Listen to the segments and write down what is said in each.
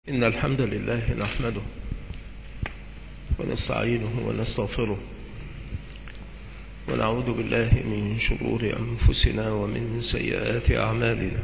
إن الحمد لله نحمده ونستعينه ونستغفره ونعوذ بالله من شرور أنفسنا ومن سيئات أعمالنا.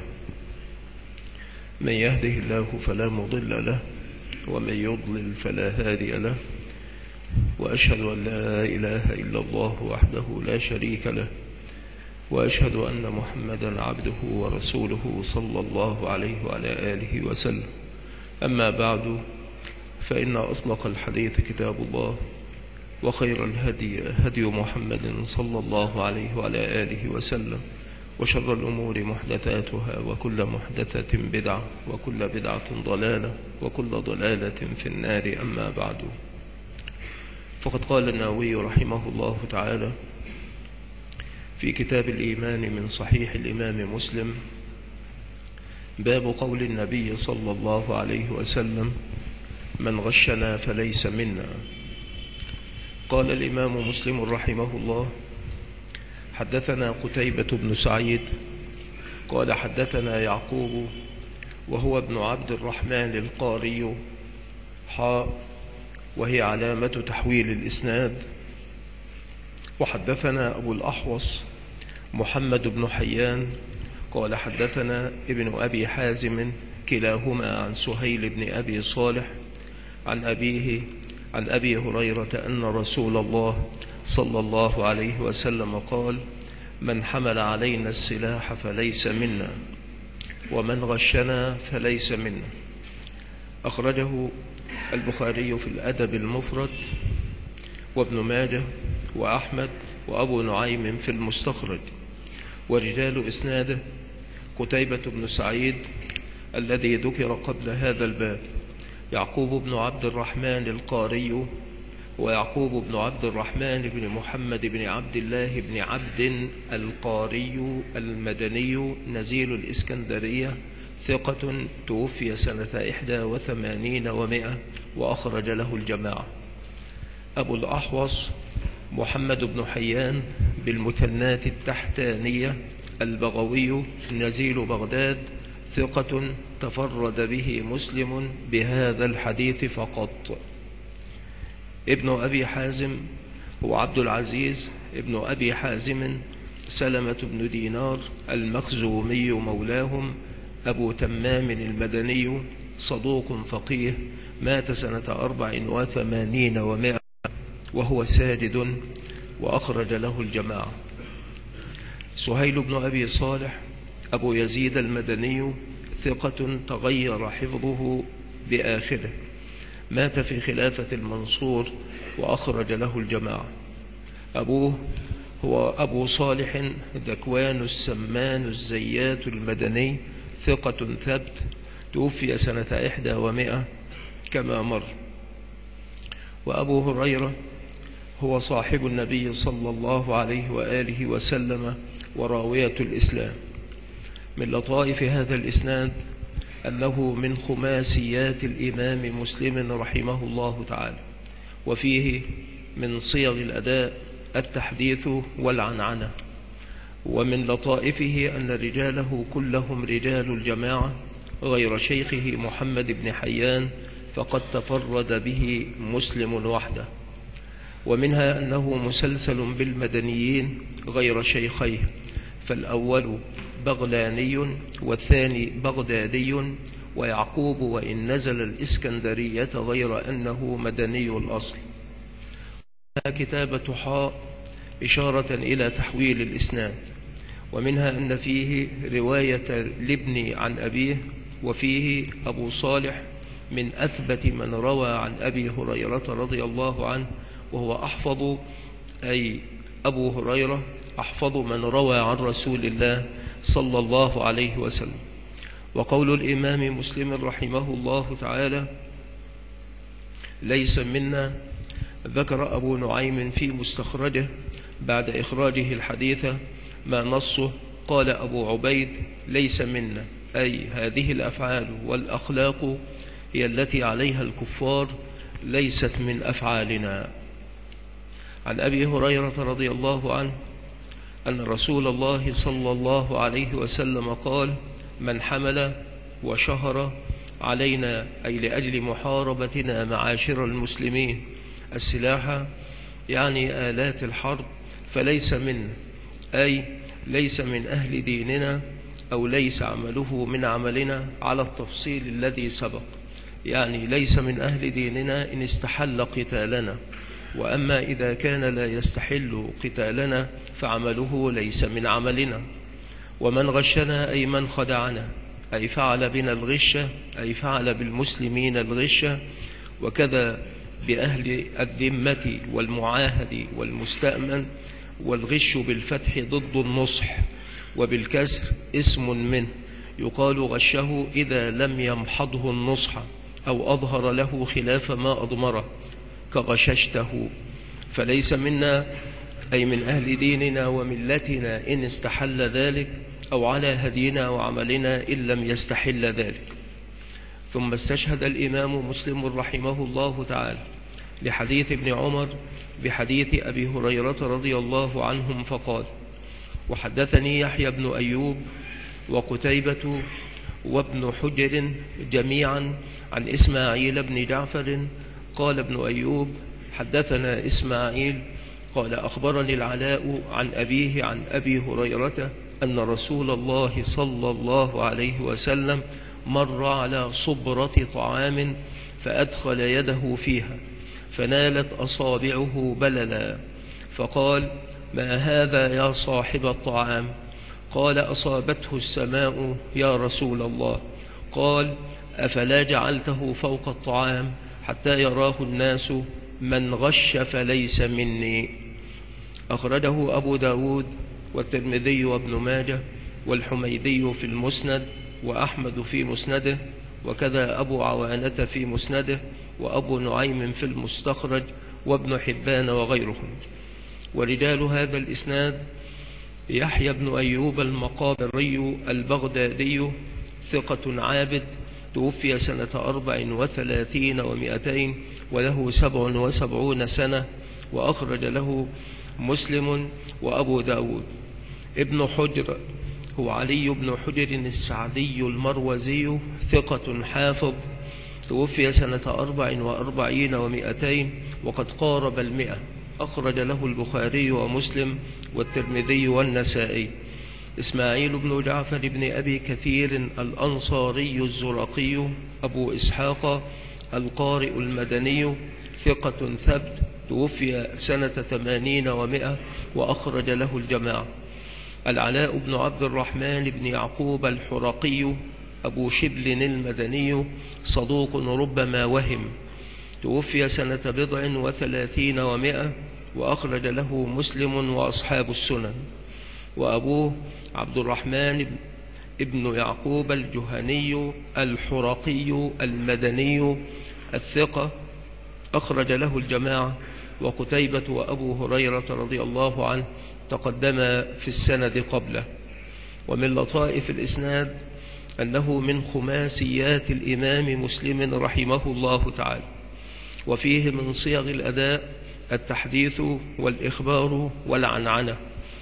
من يهده الله فلا مضل له ومن يضلل فلا هادي له، وأشهد أن لا إله إلا الله وحده لا شريك له، وأشهد أن محمدا عبده ورسوله صلى الله عليه وعلى آله وسلم. أما بعد، فإن أصدق الحديث كتاب الله، وخير الهدي هدي محمد صلى الله عليه وعلى آله وسلم، وشر الأمور محدثاتها، وكل محدثة بدعة، وكل بدعة ضلالة، وكل ضلالة في النار. أما بعد، فقد قال النووي رحمه الله تعالى في كتاب الإيمان من صحيح الإمام مسلم: باب قول النبي صلى الله عليه وسلم: من غشنا فليس منا. قال الإمام مسلم رحمه الله: حدثنا قتيبة بن سعيد قال حدثنا يعقوب وهو ابن عبد الرحمن القاري وهي علامة تحويل الإسناد. وحدثنا أبو الأحوص محمد بن حيان قال حدثنا ابن أبي حازم كلاهما عن سهيل بن أبي صالح عن أبيه عن أبي هريرة أن رسول الله صلى الله عليه وسلم قال: من حمل علينا السلاح فليس منا، ومن غشنا فليس منا. أخرجه البخاري في الأدب المفرد، وابن ماجه، وأحمد، وأبو نعيم في المستخرج. ورجال إسناده قتيبة بن سعيد الذي ذكر قبل هذا الباب، يعقوب بن عبد الرحمن القاري، ويعقوب بن عبد الرحمن بن محمد بن عبد الله بن عبد القاري المدني نزيل الإسكندرية، ثقة توفي سنة 81 و100، وأخرج له الجماعة. أبو الأحوص محمد بن حيان بالمثنات التحتانية البغوي نزيل بغداد، ثقة تفرد به مسلم بهذا الحديث فقط. ابن أبي حازم هو عبد العزيز ابن أبي حازم سلمة بن دينار المخزومي مولاهم، أبو تمام المدني، صدوق فقيه، مات سنة 84 و100، وهو ساجد، وأخرج له الجماعة. سهيل بن أبي صالح أبو يزيد المدني، ثقة تغير حفظه بآخره، مات في خلافة المنصور، وأخرج له الجماعة. أبوه هو أبو صالح ذكوان السمان الزيات المدني، ثقة ثبت، توفي سنة 61 و100 كما مر. وأبو هريرة هو صاحب النبي صلى الله عليه وآله وسلم وراوية الإسلام. من لطائف هذا الإسناد أنه من خماسيات الإمام مسلم رحمه الله تعالى، وفيه من صيغ الأداء التحديث والعنعنة. ومن لطائفه أن رجاله كلهم رجال الجماعة غير شيخه محمد بن حيان، فقد تفرد به مسلم وحده. ومنها أنه مسلسل بالمدنيين غير شيخيه، فالأول بغلاني والثاني بغدادي، ويعقوب وإن نزل الإسكندرية غير أنه مدني الأصل. كتابة حاء إشارة إلى تحويل الإسناد. ومنها أن فيه رواية لابن عن أبيه، وفيه أبو صالح من أثبت من روى عن أبي هريرة رضي الله عنه، وهو أحفظ، أي أبو هريرة أحفظ من روى عن رسول الله صلى الله عليه وسلم. وقول الإمام مسلم رحمه الله تعالى: ليس منا، ذكر أبو نعيم في مستخرجه بعد إخراجه الحديث ما نصه. قال أبو عبيد: ليس منا، أي هذه الأفعال والأخلاق هي التي عليها الكفار، ليست من أفعالنا. عن أبي هريرة رضي الله عنه أن رسول الله صلى الله عليه وسلم قال: من حمل وشهر علينا أي لأجل محاربتنا معاشر المسلمين السلاح يعني آلات الحرب فليس منا، أي ليس من أهل ديننا أو ليس عمله من عملنا على التفصيل الذي سبق، يعني ليس من أهل ديننا إن استحل قتالنا، وأما إذا كان لا يستحل قتالنا فعمله ليس من عملنا. ومن غشنا أي من خدعنا، أي فعل بنا الغش، أي فعل بالمسلمين الغش، وكذا بأهل الذمة والمعاهد والمستأمن. والغش بالفتح ضد النصح، وبالكسر اسم منه، يقال غشه إذا لم يمحضه النصح أو أظهر له خلاف ما أضمره كغششته. فليس منا أي من أهل ديننا وملتنا إن استحل ذلك، أو على هدينا وعملنا إن لم يستحل ذلك. ثم استشهد الإمام مسلم رحمه الله تعالى لحديث ابن عمر بحديث أبي هريرة رضي الله عنهم فقال: وحدثني يحيى بن أيوب وقتيبة وابن حجر جميعا عن إسماعيل بن جعفر قال ابن أيوب: حدثنا إسماعيل قال أخبرني العلاء عن أبيه عن أبي هريرة أن رسول الله صلى الله عليه وسلم مر على صبرة طعام فأدخل يده فيها فنالت أصابعه بللا، فقال: ما هذا يا صاحب الطعام؟ قال: أصابته السماء يا رسول الله. قال: أفلا جعلته فوق الطعام حتى يراه الناس؟ من غش فليس مني. أخرجه أبو داود والترمذي وابن ماجه والحميدي في المسند وأحمد في مسنده، وكذا أبو عوانة في مسنده، وأبو نعيم في المستخرج، وابن حبان وغيرهم. ورجال هذا الإسناد: يحيى بن أيوب المقابري البغدادي ثقة عابد، توفي سنة 34 و200 وله 77 سنة، وأخرج له مسلم وأبو داود. ابن حجر هو علي بن حجر السعدي المروزي ثقة حافظ، توفي سنة 44 و200 وقد قارب 100، أخرج له البخاري ومسلم والترمذي والنسائي. إسماعيل بن جعفر بن أبي كثير الأنصاري الزرقي أبو إسحاق القارئ المدني ثقة ثبت، توفي سنة 80 و100 وأخرج له الجماعة. العلاء بن عبد الرحمن بن يعقوب الحرقي أبو شبل المدني صدوق ربما وهم، توفي سنة 37 و100 وأخرج له مسلم وأصحاب السنن. وأبوه عبد الرحمن ابن يعقوب الجهني الحرقي المدني الثقة، أخرج له الجماعة. وقتيبة وأبو هريرة رضي الله عنه تقدم في السند قبله. ومن لطائف الإسناد أنه من خماسيات الإمام مسلم رحمه الله تعالى، وفيه من صيغ الأداء التحديث والإخبار والعنعنة.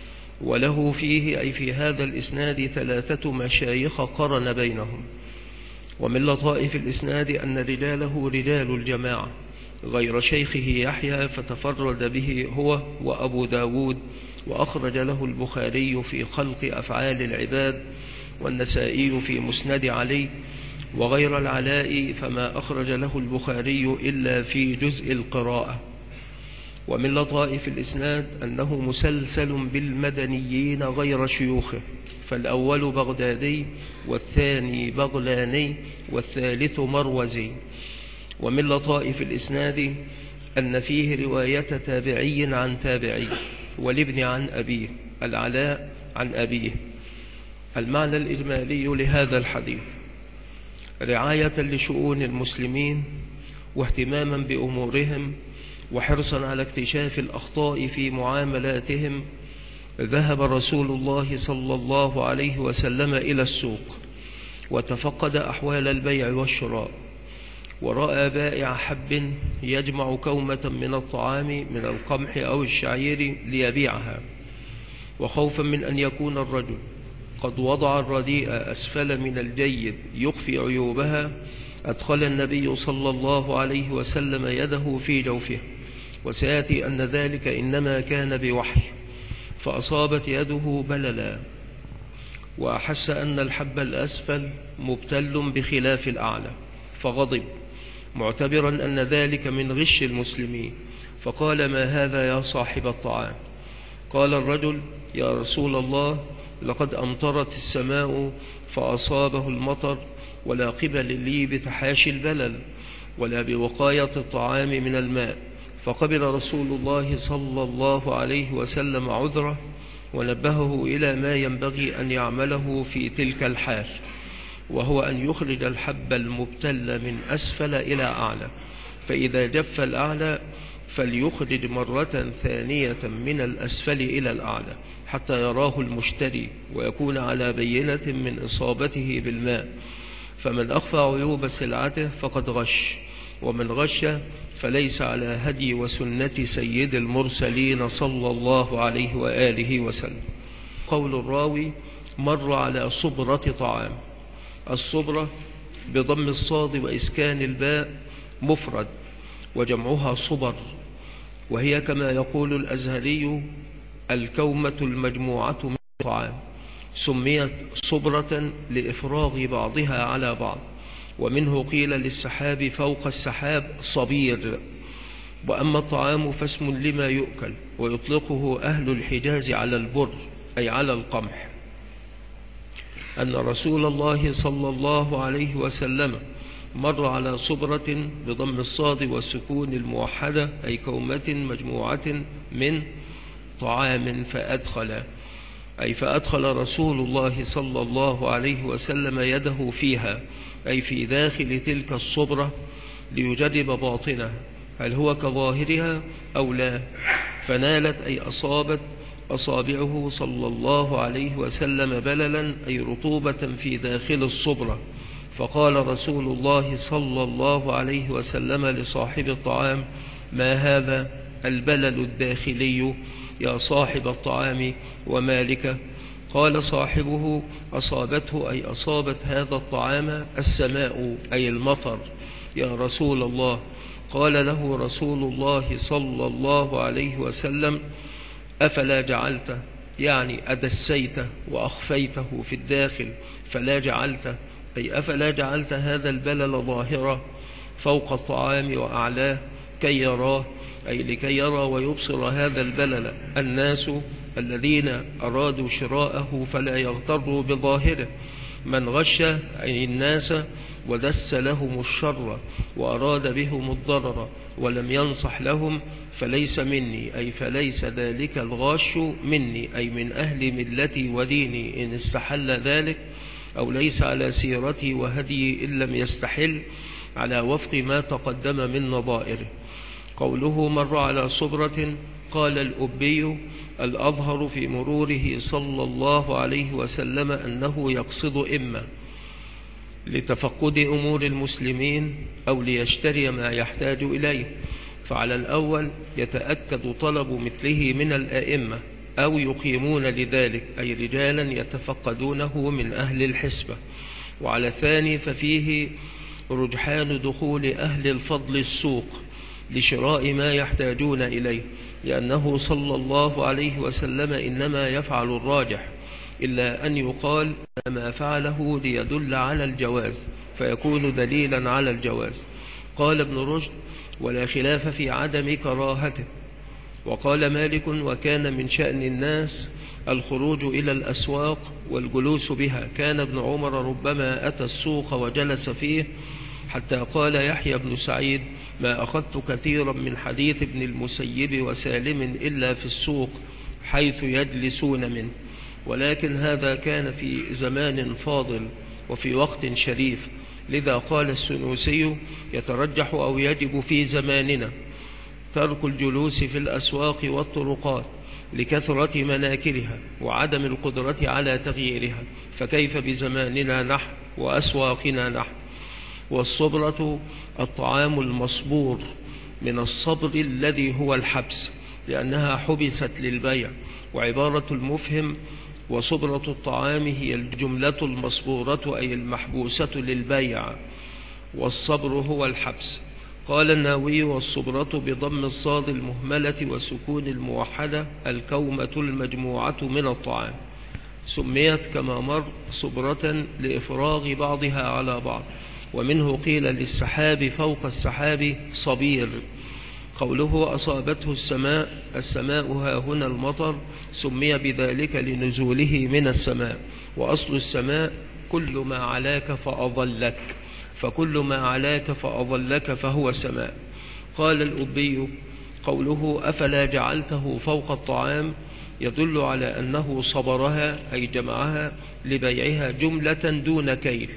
وله فيه أي في هذا الإسناد 3 مشايخ قرن بينهم. ومن لطائف الإسناد أن رجاله رجال الجماعة غير شيخه يحيى، فتفرد به هو وأبو داود، وأخرج له البخاري في خلق أفعال العباد، والنسائي في مسند علي. وغير العلاء فما أخرج له البخاري إلا في جزء القراءة. ومن لطائف الإسناد أنه مسلسل بالمدنيين غير شيوخه، فالأول بغدادي والثاني بغلاني والثالث مروزي. ومن لطائف الإسناد أن فيه رواية تابعي عن تابعي، والابن عن أبيه، العلاء عن أبيه. المعنى الإجمالي لهذا الحديث: رعاية لشؤون المسلمين واهتماما بأمورهم وحرصا على اكتشاف الأخطاء في معاملاتهم، ذهب رسول الله صلى الله عليه وسلم إلى السوق وتفقد أحوال البيع والشراء، ورأى بائع حب يجمع كومة من الطعام من القمح أو الشعير ليبيعها، وخوفا من أن يكون الرجل قد وضع الرديء أسفل من الجيد يخفي عيوبها، أدخل النبي صلى الله عليه وسلم يده في جوفه، وسيأتي أن ذلك إنما كان بوحي، فأصابت يده بللا، وأحس أن الحب الأسفل مبتل بخلاف الأعلى، فغضب معتبرا أن ذلك من غش المسلمين، فقال: ما هذا يا صاحب الطعام؟ قال الرجل: يا رسول الله، لقد أمطرت السماء فأصابه المطر، ولا قبل لي بتحاشي البلل ولا بوقاية الطعام من الماء. فقبل رسول الله صلى الله عليه وسلم عذره، ونبهه إلى ما ينبغي أن يعمله في تلك الحال، وهو أن يخرج الحب المبتل من أسفل إلى أعلى، فإذا جف الأعلى فليخرج مرة ثانية من الأسفل إلى الأعلى حتى يراه المشتري ويكون على بينة من إصابته بالماء. فمن أخفى عيوب سلعته فقد غش، ومن غش فليس على هدي وسنة سيد المرسلين صلى الله عليه وآله وسلم. قول الراوي: مر على صبرة طعام. الصبرة بضم الصاد وإسكان الباء مفرد، وجمعها صبر، وهي كما يقول الأزهري الكومة المجموعة من الطعام، سميت صبرة لإفراغ بعضها على بعض، ومنه قيل للسحاب فوق السحاب صبير. وأما الطعام فاسم لما يؤكل، ويطلقه أهل الحجاز على البر أي على القمح. أن رسول الله صلى الله عليه وسلم مر على صبرة بضم الصاد والسكون الموحدة أي كومة مجموعة من طعام فأدخل رسول الله صلى الله عليه وسلم يده فيها أي في داخل تلك الصبرة ليجرب باطنها هل هو كظاهرها أو لا، فنالت أي أصابت أصابعه صلى الله عليه وسلم بللا أي رطوبة في داخل الصبرة. فقال رسول الله صلى الله عليه وسلم لصاحب الطعام: ما هذا البلل الداخلي يا صاحب الطعام ومالك؟ قال صاحبه: أصابته أي أصابت هذا الطعام السماء أي المطر يا رسول الله. قال له رسول الله صلى الله عليه وسلم: أفلا جعلت، يعني أدسيته وأخفيته في الداخل، فلا جعلت أي أفلا جعلت هذا البلل ظاهرة فوق الطعام وأعلاه كي يراه، أي لكي يرى ويبصر هذا البلل الناس الذين أرادوا شراءه فلا يغتروا بظاهره. من غش أي الناس ودس لهم الشر وأراد بهم الضرر ولم ينصح لهم فليس مني، أي فليس ذلك الغاش مني، أي من أهل ملتي وديني إن استحل ذلك، أو ليس على سيرتي وهدي إن لم يستحل، على وفق ما تقدم من نظائره. قوله مر على صبرة، قال الأبي: الأظهر في مروره صلى الله عليه وسلم أنه يقصد إما لتفقد أمور المسلمين أو ليشتري ما يحتاج إليه، فعلى الأول يتأكد طلب مثله من الأئمة أو يقيمون لذلك، أي رجالا يتفقدونه من أهل الحسبة، وعلى الثاني ففيه رجحان دخول أهل الفضل السوق لشراء ما يحتاجون إليه، لأنه صلى الله عليه وسلم إنما يفعل الراجح، إلا أن يقال ما فعله ليدل على الجواز فيكون دليلا على الجواز. قال ابن رشد: ولا خلاف في عدم كراهته. وقال مالك: وكان من شأن الناس الخروج إلى الأسواق والجلوس بها. كان ابن عمر ربما أتى السوق وجلس فيه، حتى قال يحيى بن سعيد: ما أخذت كثيرا من حديث ابن المسيب وسالم إلا في السوق حيث يجلسون منه. ولكن هذا كان في زمان فاضل وفي وقت شريف، لذا قال السنوسي: يترجح أو يجب في زماننا ترك الجلوس في الأسواق والطرقات لكثرة مناكرها وعدم القدرة على تغييرها، فكيف بزماننا نحن وأسواقنا نحن؟ والصبرة الطعام المصبور من الصبر الذي هو الحبس، لأنها حبست للبيع. وعبارة المفهم: وصبرة الطعام هي الجملة المصبورة أي المحبوسة للبيع. والصبر هو الحبس. قال النووي: والصبرة بضم الصاد المهملة وسكون الموحدة الكومة المجموعة من الطعام، سميت كما مر صبرة لإفراغ بعضها على بعض. ومنه قيل للسحاب فوق السحاب صبير. قوله: أصابته السماء، السماء ها هنا المطر، سمي بذلك لنزوله من السماء. وأصل السماء كل ما علاك فأضلك، فكل ما علاك فأضلك فهو سماء. قال الأبي: قوله أفلا جعلته فوق الطعام يدل على أنه صبرها، أي جمعها لبيعها جملة دون كيل،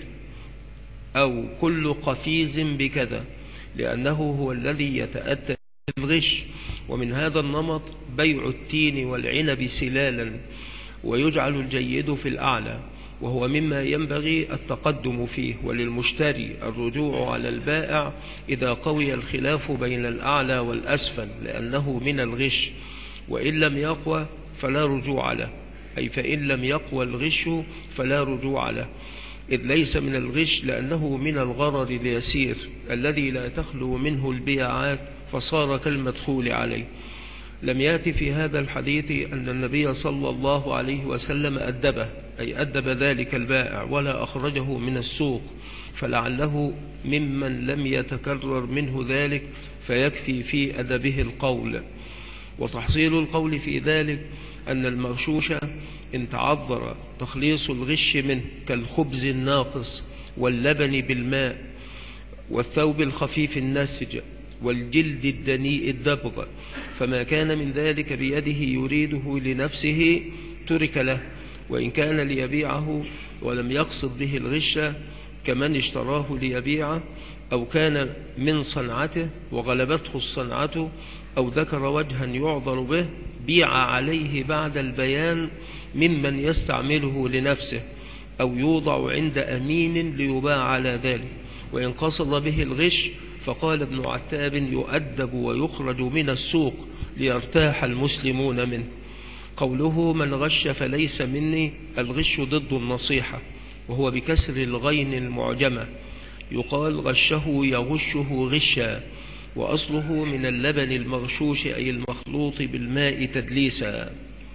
أو كل قفيز بكذا، لأنه هو الذي يتأتى الغش. ومن هذا النمط بيع التين والعنب سلالا، ويجعل الجيد في الأعلى، وهو مما ينبغي التقدم فيه، وللمشتري الرجوع على البائع إذا قوي الخلاف بين الأعلى والأسفل، لأنه من الغش. وإن لم يقوى فلا رجوع له، أي فإن لم يقوى الغش فلا رجوع له، إذ ليس من الغش، لأنه من الغرر اليسير الذي لا تخلو منه البيعات، فصار كالمدخول عليه. لم يأتي في هذا الحديث أن النبي صلى الله عليه وسلم أدبه، أي أدب ذلك البائع، ولا أخرجه من السوق، فلعله ممن لم يتكرر منه ذلك، فيكفي في أدبه القول. وتحصيل القول في ذلك أن المغشوش إن تعذر تخليص الغش منه، كالخبز الناقص واللبن بالماء والثوب الخفيف النسج والجلد الدنيء الدبغ، فما كان من ذلك بيده يريده لنفسه ترك له، وإن كان ليبيعه ولم يقصد به الغش، كمن اشتراه ليبيعه، أو كان من صنعته وغلبته الصنعة، أو ذكر وجها يعذر به، بيع عليه بعد البيان ممن يستعمله لنفسه، أو يوضع عند أمين ليباع على ذلك. وإن قصد به الغش فقال ابن عتاب: يؤدب ويخرج من السوق ليرتاح المسلمون منه. قوله: من غش فليس مني، الغش ضد النصيحة، وهو بكسر الغين المعجمة، يقال غشه يغشه غشا، وأصله من اللبن المغشوش، أي المخلوط بالماء تدليسا.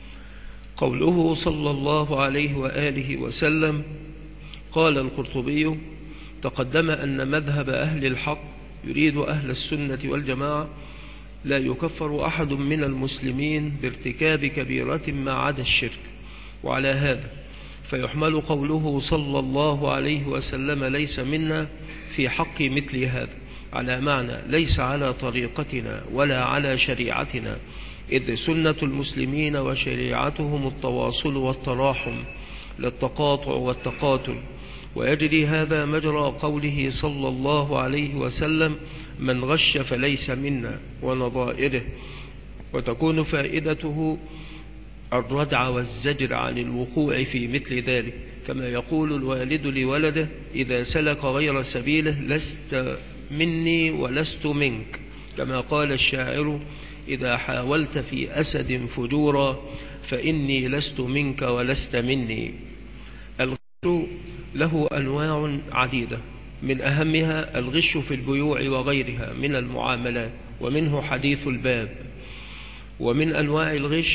قوله صلى الله عليه وآله وسلم، قال القرطبي: تقدم أن مذهب أهل الحق يريد أهل السنة والجماعة لا يكفر أحد من المسلمين بارتكاب كبيرة ما عدا الشرك. وعلى هذا فيحمل قوله صلى الله عليه وسلم ليس منا في حق مثل هذا على معنى ليس على طريقتنا ولا على شريعتنا، إذ سنة المسلمين وشريعتهم التواصل والتراحم للتقاطع والتقاتل، ويجري هذا مجرى قوله صلى الله عليه وسلم من غش فليس منا ونظائره، وتكون فائدته الردع والزجر عن الوقوع في مثل ذلك، كما يقول الوالد لولده إذا سلك غير سبيله لست مني ولست منك، كما قال الشاعر إذا حاولت في أسد فجورا فإني لست منك ولست مني. الغش له أنواع عديدة، من أهمها الغش في البيوع وغيرها من المعاملات، ومنه حديث الباب. ومن أنواع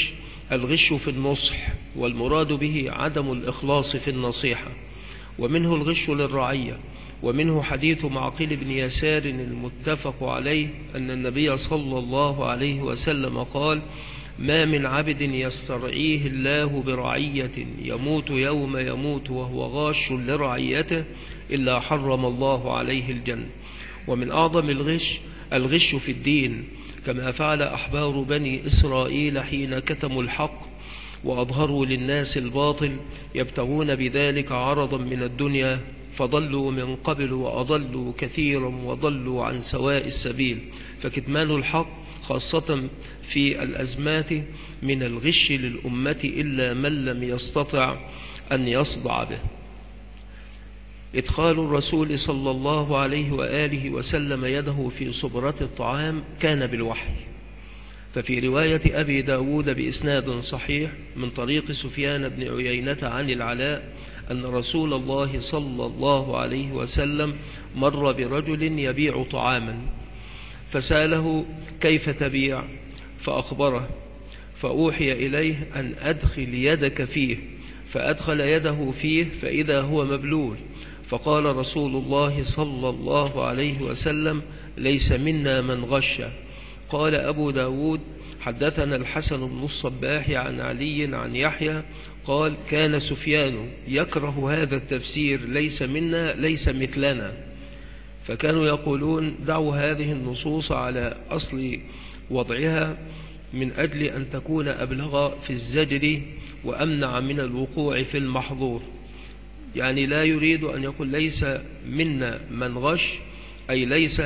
الغش في النصح، والمراد به عدم الإخلاص في النصيحة. ومنه الغش للرعية، ومنه حديث معقل بن يسار المتفق عليه أن النبي صلى الله عليه وسلم قال: ما من عبد يسترعيه الله برعية يموت يوم يموت وهو غاش لرعيته إلا حرم الله عليه الجنة. ومن أعظم الغش في الدين، كما فعل أحبار بني إسرائيل حين كتموا الحق وأظهروا للناس الباطل، يبتغون بذلك عرضا من الدنيا، فضلوا من قبل وأضلوا كثيرا وضلوا عن سواء السبيل. فكتمان الحق خاصة في الأزمات من الغش للأمة، إلا من لم يستطع أن يصدع به. إدخال الرسول صلى الله عليه وآله وسلم يده في صبرة الطعام كان بالوحي، ففي رواية أبي داود بإسناد صحيح من طريق سفيان بن عيينة عن العلاء أن رسول الله صلى الله عليه وسلم مر برجل يبيع طعاما فسأله كيف تبيع؟ فأخبره، فأوحي إليه أن أدخل يدك فيه، فأدخل يده فيه فإذا هو مبلول، فقال رسول الله صلى الله عليه وسلم ليس منا من غش. قال أبو داود حدثنا الحسن بن الصباح عن علي عن يحيى قال كان سفيان يكره هذا التفسير ليس منا ليس مثلنا، فكانوا يقولون دعوا هذه النصوص على أصل وضعها من أجل أن تكون أبلغ في الزجر وأمنع من الوقوع في المحظور. يعني لا يريد أن يقول ليس منا من غش، أي ليس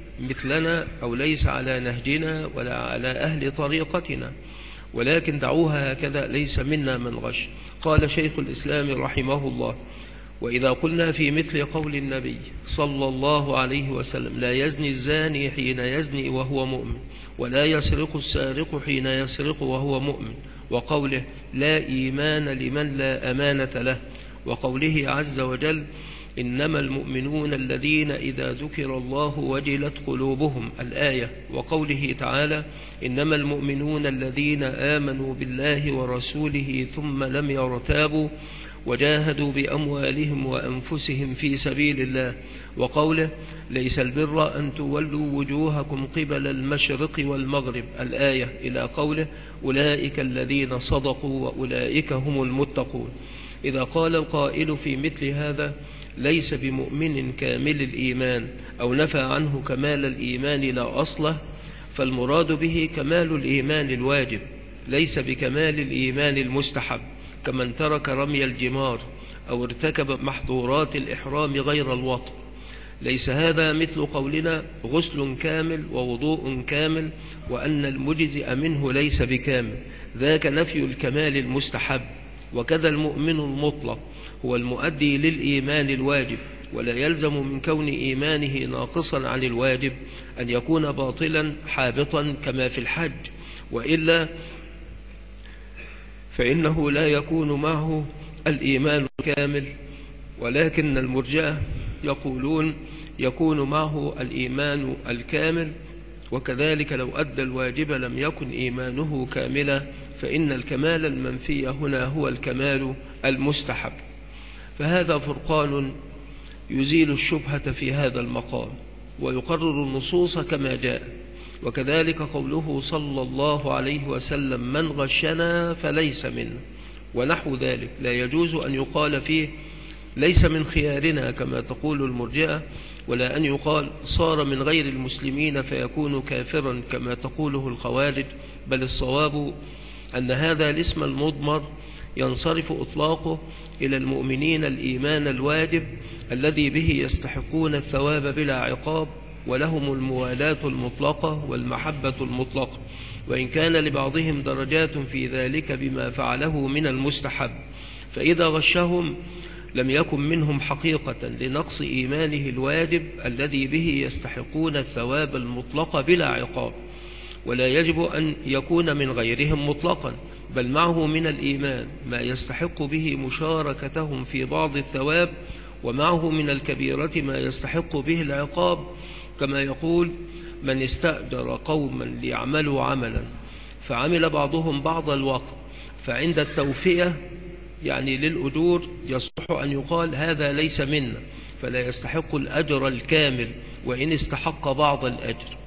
مثلنا أو ليس على نهجنا ولا على أهل طريقتنا، ولكن دعوها هكذا ليس منا من غش. قال شيخ الإسلام رحمه الله وإذا قلنا في مثل قول النبي صلى الله عليه وسلم لا يزني الزاني حين يزني وهو مؤمن ولا يسرق السارق حين يسرق وهو مؤمن، وقوله لا إيمان لمن لا أمانة له، وقوله عز وجل إنما المؤمنون الذين إذا ذكر الله وجلت قلوبهم الآية، وقوله تعالى إنما المؤمنون الذين آمنوا بالله ورسوله ثم لم يرتابوا وجاهدوا بأموالهم وأنفسهم في سبيل الله، وقوله ليس البر أن تولوا وجوهكم قبل المشرق والمغرب الآية، إلى قوله أولئك الذين صدقوا وأولئك هم المتقون. إذا قال القائل في مثل هذا ليس بمؤمن كامل الإيمان أو نفى عنه كمال الإيمان لا أصله، فالمراد به كمال الإيمان الواجب ليس بكمال الإيمان المستحب، كمن ترك رمي الجمار أو ارتكب محظورات الإحرام غير الوطء. ليس هذا مثل قولنا غسل كامل ووضوء كامل وأن المجزئ منه ليس بكامل، ذاك نفي الكمال المستحب. وكذا المؤمن المطلق هو المؤدي للإيمان الواجب، ولا يلزم من كون إيمانه ناقصا عن الواجب أن يكون باطلا حابطا كما في الحج، وإلا فإنه لا يكون معه الإيمان الكامل. ولكن المرجئة يقولون يكون معه الإيمان الكامل، وكذلك لو أدى الواجب لم يكن إيمانه كاملا، فإن الكمال المنفي هنا هو الكمال المستحب. فهذا فرقان يزيل الشبهة في هذا المقام ويقرر النصوص كما جاء. وكذلك قوله صلى الله عليه وسلم من غشنا فليس منا ونحو ذلك، لا يجوز أن يقال فيه ليس من خيارنا كما تقول المرجئة، ولا أن يقال صار من غير المسلمين فيكون كافرا كما تقوله الخوارج، بل الصواب أن هذا الاسم المضمر ينصرف إطلاقه إلى المؤمنين الإيمان الواجب الذي به يستحقون الثواب بلا عقاب، ولهم الموالاة المطلقة والمحبة المطلقة، وإن كان لبعضهم درجات في ذلك بما فعله من المستحب، فإذا غشهم لم يكن منهم حقيقة لنقص إيمانه الواجب الذي به يستحقون الثواب المطلق بلا عقاب. ولا يجب أن يكون من غيرهم مطلقا، بل معه من الإيمان ما يستحق به مشاركتهم في بعض الثواب، ومعه من الكبيرة ما يستحق به العقاب، كما يقول من استأجر قوما ليعملوا عملا فعمل بعضهم بعض الوقت، فعند التوفية يعني للأجور يصح أن يقال هذا ليس منا، فلا يستحق الأجر الكامل وإن استحق بعض الأجر.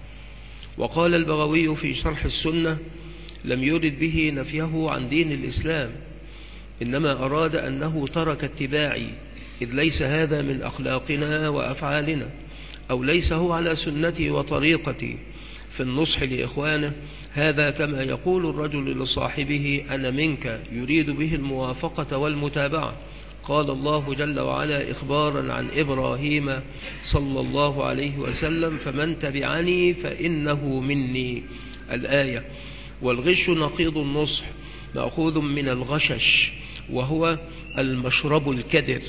وقال البغوي في شرح السنة لم يرد به نفيه عن دين الإسلام، إنما أراد أنه ترك اتباعي، إذ ليس هذا من أخلاقنا وأفعالنا، أو ليس هو على سنتي وطريقتي في النصح لإخوانه. هذا كما يقول الرجل لصاحبه أنا منك، يريد به الموافقة والمتابعة. قال الله جل وعلا إخبارا عن إبراهيم صلى الله عليه وسلم فمن تبعني فإنه مني الآية. والغش نقيض النصح مأخوذ من الغشش وهو المشرب الكدر.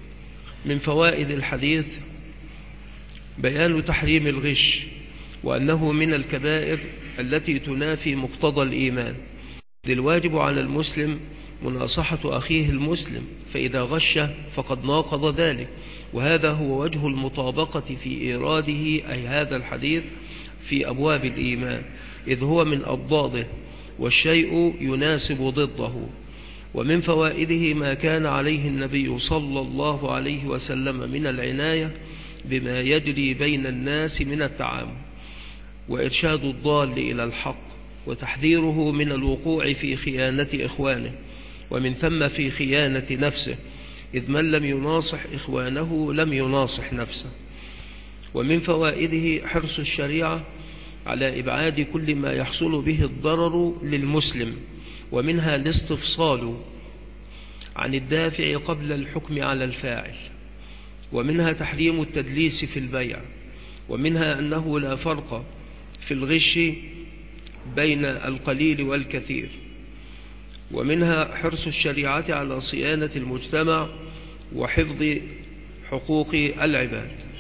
من فوائد الحديث بيان تحريم الغش، وأنه من الكبائر التي تنافي مقتضى الإيمان. الواجب على المسلم مناصحة أخيه المسلم، فإذا غش فقد ناقض ذلك. وهذا هو وجه المطابقة في إيراده أي هذا الحديث في أبواب الإيمان، إذ هو من أضداده، والشيء يناسب ضده. ومن فوائده ما كان عليه النبي صلى الله عليه وسلم من العناية بما يجري بين الناس من التعامل، وإرشاد الضال إلى الحق، وتحذيره من الوقوع في خيانة إخوانه، ومن ثم في خيانة نفسه، إذ من لم يناصح إخوانه لم يناصح نفسه. ومن فوائده حرص الشريعة على إبعاد كل ما يحصل به الضرر للمسلم، ومنها الاستفصال عن الدافع قبل الحكم على الفاعل، ومنها تحريم التدليس في البيع، ومنها أنه لا فرق في الغش بين القليل والكثير، ومنها حرص الشريعة على صيانة المجتمع وحفظ حقوق العباد.